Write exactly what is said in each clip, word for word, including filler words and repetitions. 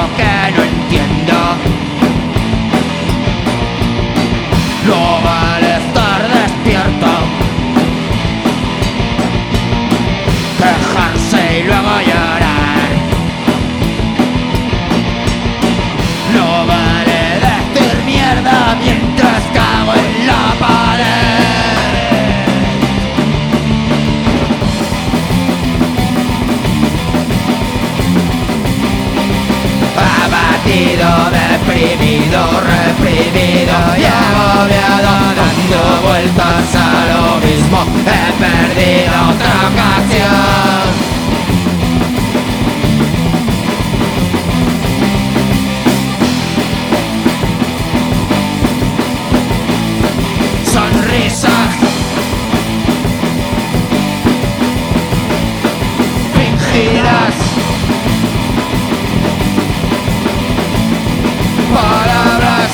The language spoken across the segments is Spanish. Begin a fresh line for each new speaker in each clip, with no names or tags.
que no entiendo. No vale estar despierto, quejarse y luego llorar. No vale decir mierda mientras cago en la pared. Abatido, deprimido, reprimido y agobiado, dando vueltas a lo mismo. He perdido otra ocasión. Sonrisas fingidas, palabras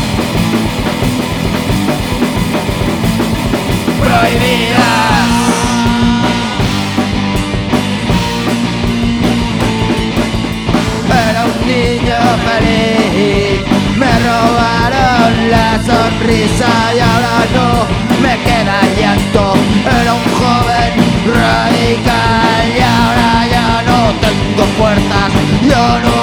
prohibidas. Era un niño feliz, me robaron la sonrisa y ahora no me queda llanto. Era un joven radical y ahora ya no tengo fuerzas, yo no